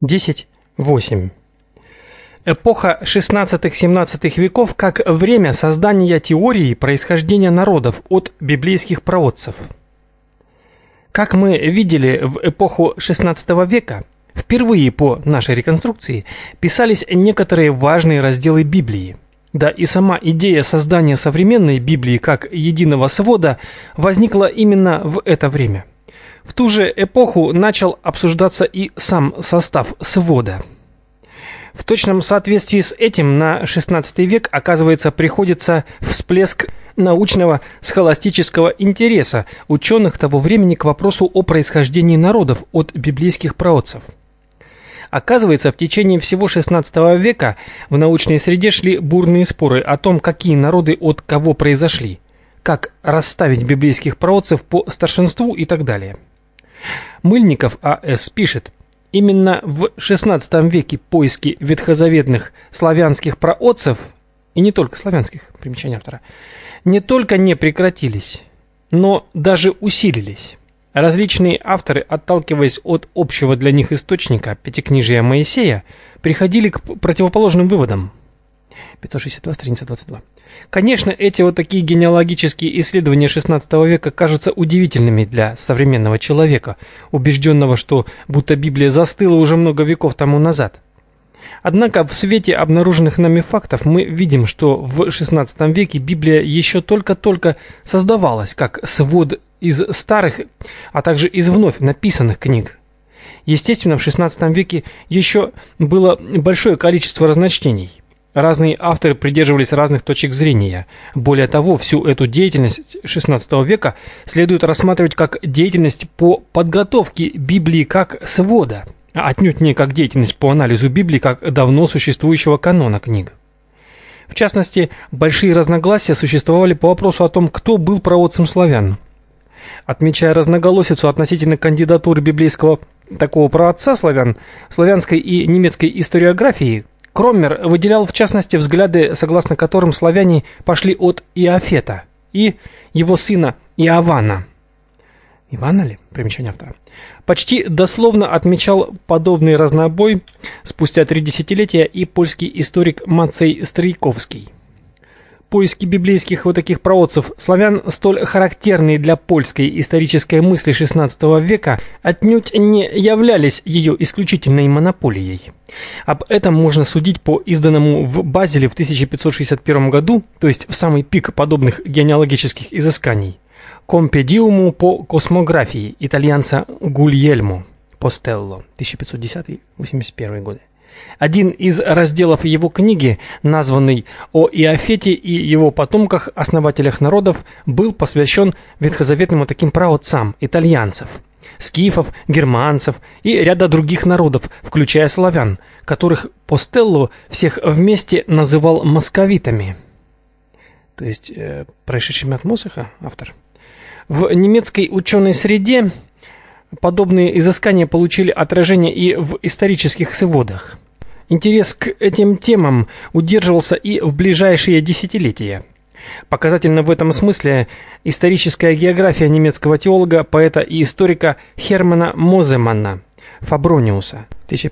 10.8. Эпоха 16-17 веков как время создания теории происхождения народов от библейских праотцев. Как мы видели, в эпоху XVI века впервые по нашей реконструкции писались некоторые важные разделы Библии. Да и сама идея создания современной Библии как единого свода возникла именно в это время. В ту же эпоху начал обсуждаться и сам состав свода. В точном соответствии с этим на XVI век, оказывается, приходится всплеск научного схоластического интереса ученых того времени к вопросу о происхождении народов от библейских праотцев. Оказывается, в течение всего XVI века в научной среде шли бурные споры о том, какие народы от кого произошли, как расставить библейских праотцев по старшинству и так далее. Мыльников А.С. пишет: именно в XVI веке поиски ветхозаветных славянских праотцев, и не только славянских, примечание автора, не только не прекратились, но даже усилились. Различные авторы, отталкиваясь от общего для них источника Пятикнижия Моисея, приходили к противоположным выводам. 562, страница 22. Конечно, эти вот такие генеалогические исследования XVI века кажутся удивительными для современного человека, убежденного, что будто Библия застыла уже много веков тому назад. Однако в свете обнаруженных нами фактов мы видим, что в XVI веке Библия еще только-только создавалась как свод из старых, а также из вновь написанных книг. Естественно, в XVI веке еще было большое количество разночтений. Разные авторы придерживались разных точек зрения. Более того, всю эту деятельность XVI века следует рассматривать как деятельность по подготовке Библии как свода, а отнюдь не как деятельность по анализу Библии как давно существующего канона книг. В частности, большие разногласия существовали по вопросу о том, кто был праотцем славян. Отмечая разноголосицу относительно кандидатуры библейского такого праотца славян, славянской и немецкой историографии, Кроммер выделял в частности взгляды, согласно которым славяне пошли от Иофета и его сына Иована. Ивана ли? Примечание автора. Почти дословно отмечал подобный разнобой спустя 3 десятилетия и польский историк Мацей Стрийковский. Поиски библейских вот таких праотцев славян, столь характерные для польской исторической мысли XVI века, отнюдь не являлись ее исключительной монополией. Об этом можно судить по изданному в Базеле в 1561 году, то есть в самый пик подобных генеалогических изысканий, Компедиуму по космографии итальянца Гульельмо Постелло, 1510-81 годы. Один из разделов его книги, названный «О Иофете и его потомках, основателях народов», был посвящен ветхозаветным таким праотцам итальянцев, скифов, германцев и ряда других народов, включая славян, которых Постелло всех вместе называл московитами. То есть происшедшими от Мосаха, автор. В немецкой ученой среде подобные изыскания получили отражение и в исторических сводах. Интерес к этим темам удерживался и в ближайшие десятилетия. Показательна в этом смысле историческая география немецкого теолога, поэта и историка Хермана Моземана Фаброниуса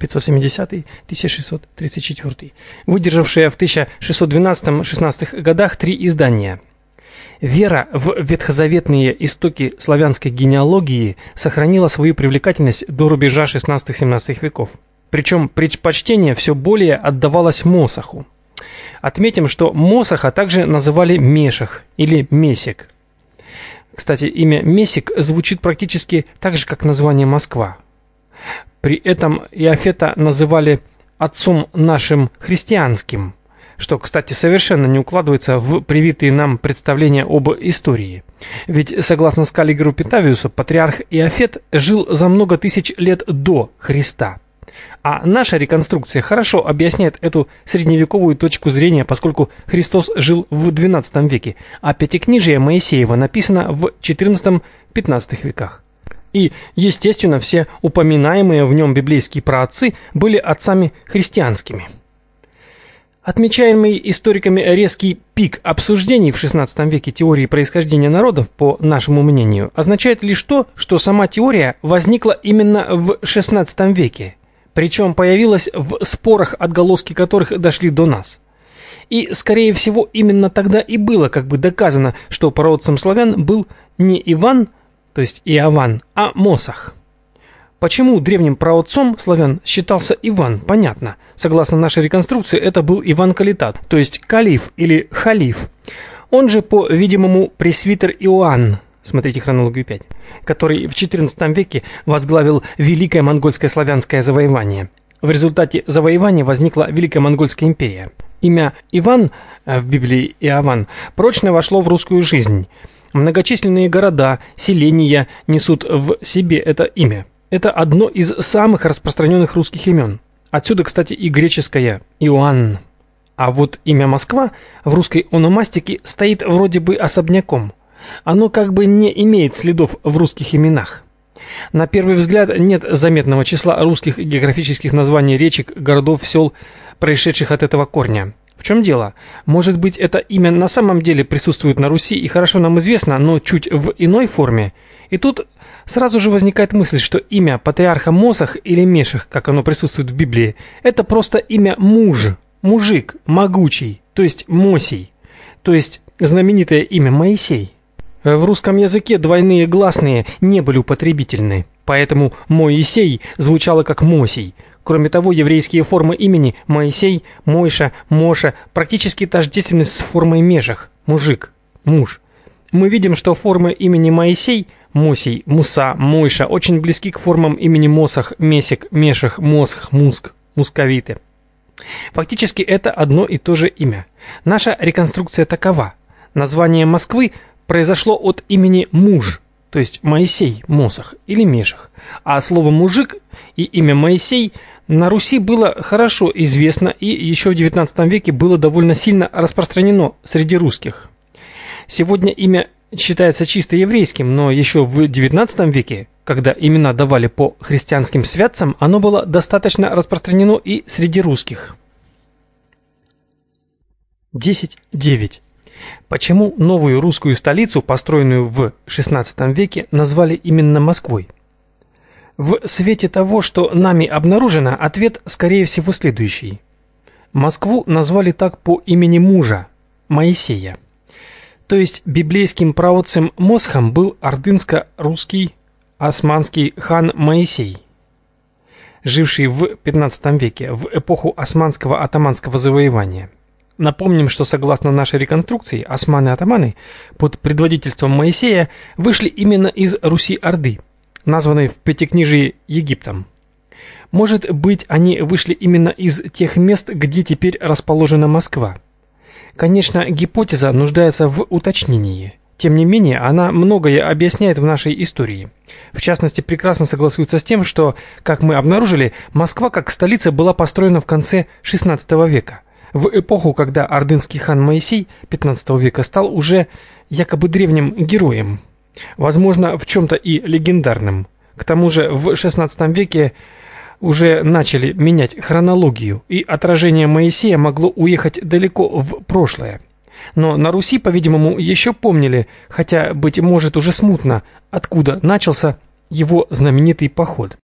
1570-1634, выдержавшая в 1612-16 годах 3 издания. Вера в ветхозаветные истоки славянской генеалогии сохранила свою привлекательность до рубежа XVI-XVII веков. Причем предпочтение все более отдавалось Мосаху. Отметим, что Мосаха также называли Мешах или Месик. Кстати, имя Месик звучит практически так же, как название Москва. При этом Иофета называли отцом нашим христианским, что, кстати, совершенно не укладывается в привитые нам представления об истории. Ведь, согласно Скаллигеру Петавиусу, патриарх Иофет жил за много тысяч лет до Христа. А наша реконструкция хорошо объясняет эту средневековую точку зрения, поскольку Христос жил в XII веке, а Пятикнижие Моисеева написано в XIV-XV веках. И, естественно, все упоминаемые в нем библейские праотцы были отцами христианскими. Отмечаемый историками резкий пик обсуждений в XVI веке теории происхождения народов, по нашему мнению, означает лишь то, что сама теория возникла именно в XVI веке, причем появилась в спорах, отголоски которых дошли до нас. И, скорее всего, именно тогда и было как бы доказано, что праотцем славян был не Иван, то есть Иован, а Мосах. Почему древним праотцом славян считался Иван, понятно. Согласно нашей реконструкции, это был Иван Калитат, то есть Калиф или Халиф. Он же, по-видимому, пресвитер Иоанн, смотрите хронологию 5, который в XIV веке возглавил Великое монгольское славянское завоевание. В результате завоевания возникла Великая монгольская империя. Имя Иван в Библии Иован прочно вошло в русскую жизнь. Многочисленные города, селения несут в себе это имя. Это одно из самых распространенных русских имен. Отсюда, кстати, и греческое Иоанн. А вот имя Москва в русской ономастике стоит вроде бы особняком. Оно как бы не имеет следов в русских именах. На первый взгляд нет заметного числа русских географических названий речек, городов, сел, происшедших от этого корня. В чем дело? Может быть, это имя на самом деле присутствует на Руси и хорошо нам известно, но чуть в иной форме. И тут сразу же возникает мысль, что имя патриарха Мосах или Мешах, как оно присутствует в Библии, это просто имя муж, мужик, могучий, то есть Мосей, то есть знаменитое имя Моисей. В русском языке двойные гласные не были употребительны, поэтому Моисей звучало как Мосей. Кроме того, еврейские формы имени Моисей, Мойша, Моша практически тождественны с формой Мешах, мужик, муж. Мы видим, что формы имени Моисей, Мосей, Муса, Мойша очень близки к формам имени Мосах, Месек, Мешах, Мосх, Муск, Мусковиты. Фактически это одно и то же имя. Наша реконструкция такова. Название Москвы произошло от имени муж, то есть Моисей, Мосах или Мешах. А слово мужик и имя Моисей на Руси было хорошо известно и еще в XIX веке было довольно сильно распространено среди русских. Сегодня имя считается чисто еврейским, но еще в XIX веке, когда имена давали по христианским святцам, оно было достаточно распространено и среди русских. 10.9. Почему новую русскую столицу, построенную в XVI веке, назвали именно Москвой? В свете того, что нами обнаружено, ответ, скорее всего, следующий. Москву назвали так по имени мужа, Моисея. То есть библейским праотцем Мосхом был ордынско-русский османский хан Моисей, живший в XV веке, в эпоху османского атаманского завоевания. Напомним, что согласно нашей реконструкции, османы-атаманы под предводительством Моисея вышли именно из Руси-Орды, названной в Пятикнижии Египтом. Может быть, они вышли именно из тех мест, где теперь расположена Москва. Конечно, гипотеза нуждается в уточнении. Тем не менее, она многое объясняет в нашей истории. В частности, прекрасно согласуется с тем, что, как мы обнаружили, Москва как столица была построена в конце XVI века, в эпоху, когда ордынский хан Моисей XV века стал уже якобы древним героем, возможно, в чем-то и легендарным. К тому же в XVI веке уже начали менять хронологию, и отражение Моисея могло уехать далеко в прошлое. Но на Руси, по-видимому, еще помнили, хотя, быть может, уже смутно, откуда начался его знаменитый поход.